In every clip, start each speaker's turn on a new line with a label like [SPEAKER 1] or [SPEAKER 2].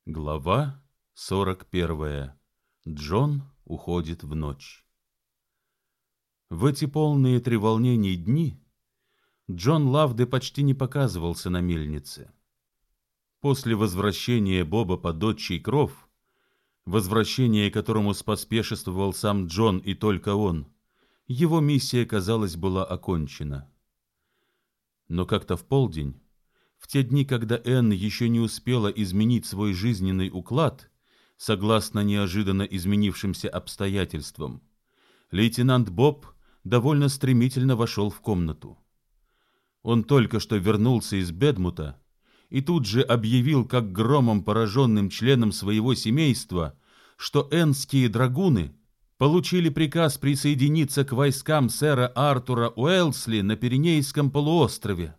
[SPEAKER 1] Глава 41. Джон уходит в ночь. В эти полные треволнений дни Джон Лавде почти не показывался на мельнице. После возвращения Боба под отчий кров, возвращение которому споспешествовал сам Джон и только он, его миссия, казалось, была окончена. Но как-то в полдень, в те дни, когда Энн еще не успела изменить свой жизненный уклад, согласно неожиданно изменившимся обстоятельствам, лейтенант Боб довольно стремительно вошел в комнату. Он только что вернулся из Бедмута и тут же объявил, как громом пораженным членам своего семейства, что эннские драгуны получили приказ присоединиться к войскам сэра Артура Уэлсли на Пиренейском полуострове.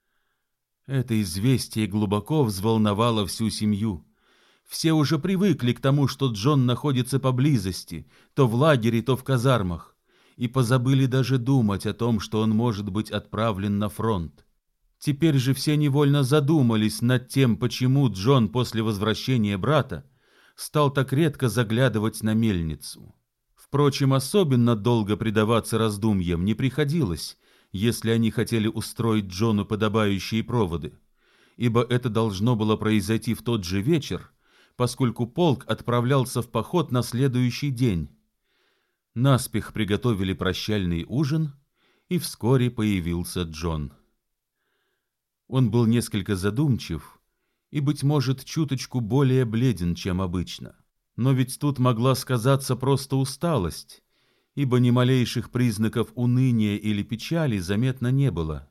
[SPEAKER 1] Это известие глубоко взволновало всю семью. Все уже привыкли к тому, что Джон находится поблизости, то в лагере, то в казармах, и позабыли даже думать о том, что он может быть отправлен на фронт. Теперь же все невольно задумались над тем, почему Джон после возвращения брата стал так редко заглядывать на мельницу. Впрочем, особенно долго предаваться раздумьям не приходилось, если они хотели устроить Джону подобающие проводы, ибо это должно было произойти в тот же вечер, поскольку полк отправлялся в поход на следующий день. Наспех приготовили прощальный ужин, и вскоре появился Джон. Он был несколько задумчив и, быть может, чуточку более бледен, чем обычно. Но ведь тут могла сказаться просто усталость, ибо ни малейших признаков уныния или печали заметно не было.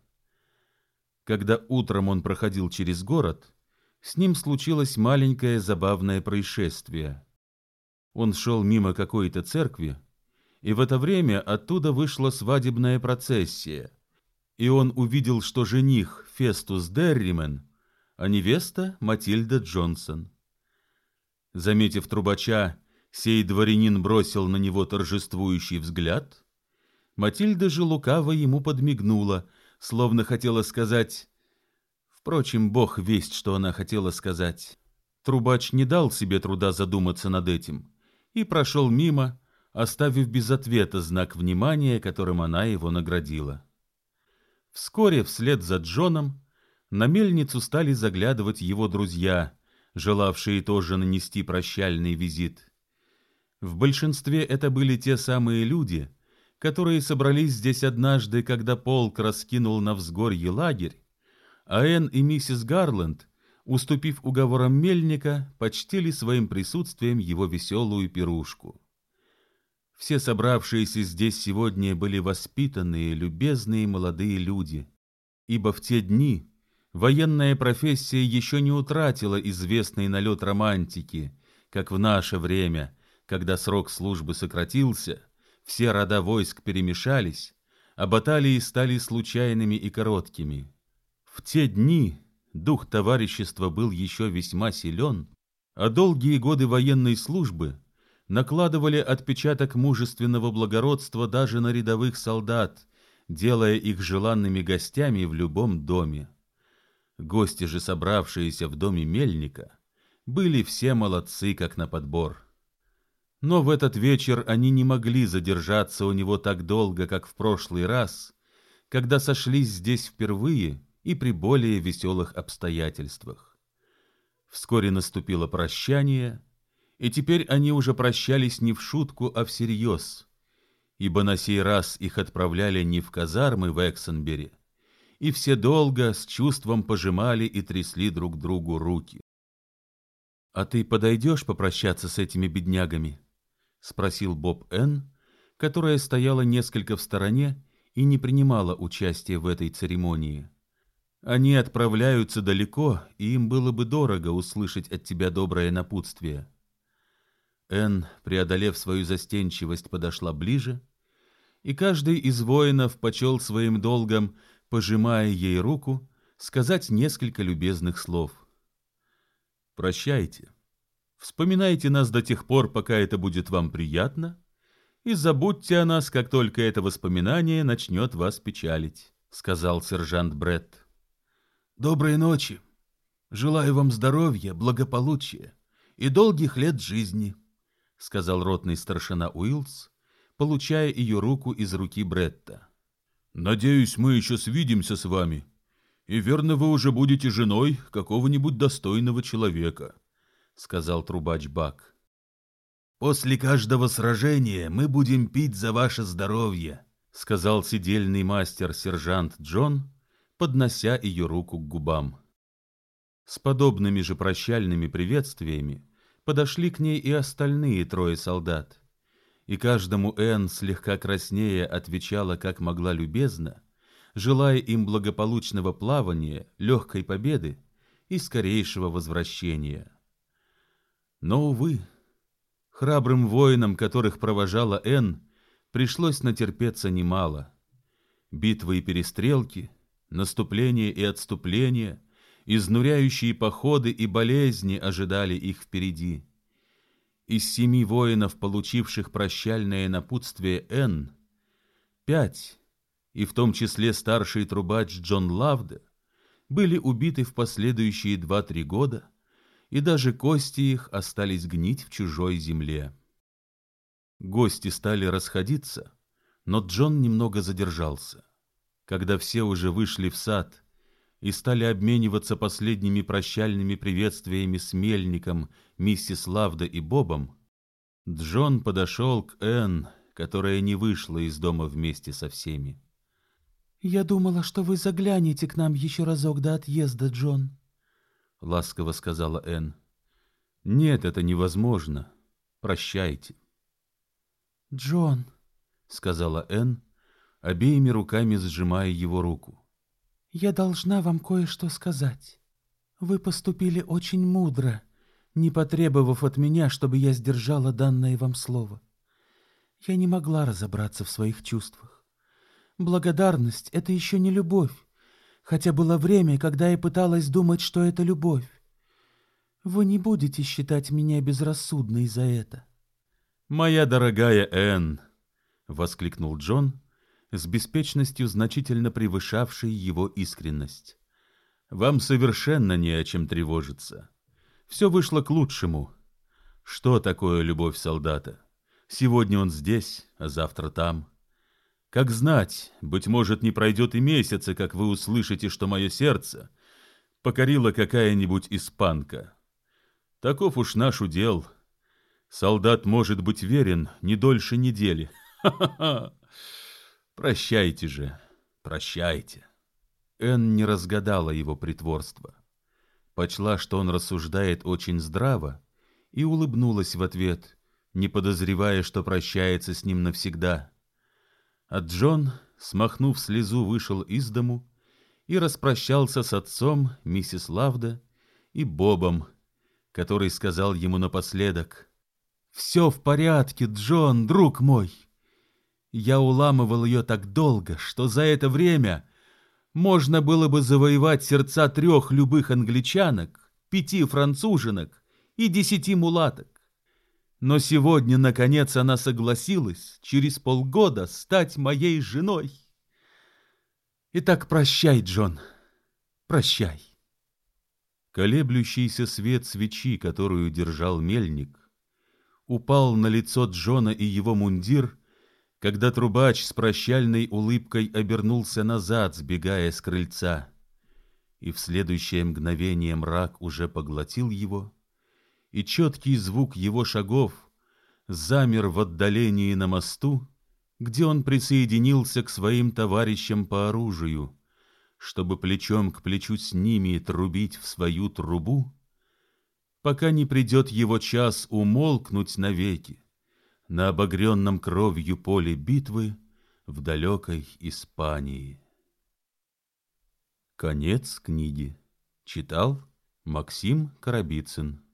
[SPEAKER 1] Когда утром он проходил через город, с ним случилось маленькое забавное происшествие. Он шел мимо какой-то церкви, и в это время оттуда вышла свадебная процессия, и он увидел, что жених Фестус Дерримен, а невеста Матильда Джонсон. Заметив трубача, сей дворянин бросил на него торжествующий взгляд. Матильда же лукаво ему подмигнула, словно хотела сказать... Впрочем, Бог весть, что она хотела сказать. Трубач не дал себе труда задуматься над этим и прошел мимо, оставив без ответа знак внимания, которым она его наградила. Вскоре вслед за Джоном на мельницу стали заглядывать его друзья, желавшие тоже нанести прощальный визит. В большинстве это были те самые люди, которые собрались здесь однажды, когда полк раскинул на взгорье лагерь, а Энн и миссис Гарленд, уступив уговорам мельника, почтили своим присутствием его веселую пирушку. Все собравшиеся здесь сегодня были воспитанные, любезные молодые люди, ибо в те дни военная профессия еще не утратила известный налет романтики, как в наше время, когда срок службы сократился, все рода войск перемешались, а баталии стали случайными и короткими. В те дни дух товарищества был еще весьма силен, а долгие годы военной службы накладывали отпечаток мужественного благородства даже на рядовых солдат, делая их желанными гостями в любом доме. Гости же, собравшиеся в доме мельника, были все молодцы, как на подбор. Но в этот вечер они не могли задержаться у него так долго, как в прошлый раз, когда сошлись здесь впервые и при более веселых обстоятельствах. Вскоре наступило прощание, и теперь они уже прощались не в шутку, а всерьез, ибо на сей раз их отправляли не в казармы в Эксенбери, и все долго с чувством пожимали и трясли друг другу руки. — А ты подойдешь попрощаться с этими беднягами? — спросил Боб Энн, которая стояла несколько в стороне и не принимала участия в этой церемонии. Они отправляются далеко, и им было бы дорого услышать от тебя доброе напутствие. Энн, преодолев свою застенчивость, подошла ближе, и каждый из воинов почел своим долгом, пожимая ей руку, сказать несколько любезных слов. «Прощайте. Вспоминайте нас до тех пор, пока это будет вам приятно, и забудьте о нас, как только это воспоминание начнет вас печалить», — сказал сержант Бретт. «Доброй ночи. Желаю вам здоровья, благополучия, и долгих лет жизни», — сказал ротный старшина Уилс, получая ее руку из руки Бретта. «Надеюсь, мы еще свидимся с вами, и верно вы уже будете женой какого-нибудь достойного человека», — сказал трубач Бак. «После каждого сражения мы будем пить за ваше здоровье», — сказал сидельный мастер-сержант Джон, поднося ее руку к губам. С подобными же прощальными приветствиями подошли к ней и остальные трое солдат, и каждому Энн, слегка краснея, отвечала как могла любезно, желая им благополучного плавания, легкой победы и скорейшего возвращения. Но, увы, храбрым воинам, которых провожала Энн, пришлось натерпеться немало. Битвы и перестрелки, наступления и отступления, изнуряющие походы и болезни ожидали их впереди. Из 7 воинов, получивших прощальное напутствие Энн, 5, и в том числе старший трубач Джон Лавде, были убиты в последующие 2-3 года, и даже кости их остались гнить в чужой земле. Гости стали расходиться, но Джон немного задержался. Когда все уже вышли в сад и стали обмениваться последними прощальными приветствиями с Мельником, миссис Лавде и Бобом, Джон подошел к Энн, которая не вышла из дома вместе со всеми.
[SPEAKER 2] «Я думала, что вы заглянете к нам еще разок до отъезда, Джон»,
[SPEAKER 1] — ласково сказала Энн. «Нет, это невозможно. Прощайте».
[SPEAKER 2] «Джон»,
[SPEAKER 1] — сказала Энн, обеими руками сжимая его руку.
[SPEAKER 2] «я должна вам кое-что сказать. Вы поступили очень мудро, не потребовав от меня, чтобы я сдержала данное вам слово. Я не могла разобраться в своих чувствах. Благодарность — это еще не любовь, хотя было время, когда я пыталась думать, что это любовь. Вы не будете считать меня безрассудной за это».
[SPEAKER 1] «Моя дорогая Энн!» — воскликнул Джон, с беспечностью, значительно превышавшей его искренность. «Вам совершенно не о чем тревожиться. Все вышло к лучшему. Что такое любовь солдата? Сегодня он здесь, а завтра там. Как знать, быть может, не пройдет и месяца, как вы услышите, что мое сердце покорила какая-нибудь испанка. Таков уж наш удел. Солдат может быть верен не дольше недели. Ха-ха-ха! Прощайте же, прощайте». Энн не разгадала его притворства. Почла, что он рассуждает очень здраво, и улыбнулась в ответ, не подозревая, что прощается с ним навсегда. А Джон, смахнув слезу, вышел из дому и распрощался с отцом, миссис Лавде и Бобом, который сказал ему напоследок: «Все в порядке, Джон, друг мой. Я уламывал ее так долго, что за это время можно было бы завоевать сердца 3 любых англичанок, 5 француженок и 10 мулаток. Но сегодня, наконец, она согласилась через полгода стать моей женой. Итак, прощай, Джон, прощай». Колеблющийся свет свечи, которую держал Мельник, упал на лицо Джона и его мундир, когда трубач с прощальной улыбкой обернулся назад, сбегая с крыльца, и в следующее мгновение мрак уже поглотил его, и четкий звук его шагов замер в отдалении на мосту, где он присоединился к своим товарищам по оружию, чтобы плечом к плечу с ними трубить в свою трубу, пока не придет его час умолкнуть навеки на обогренном кровью поле битвы в далекой Испании. Конец книги. Читал Максим Коробицын.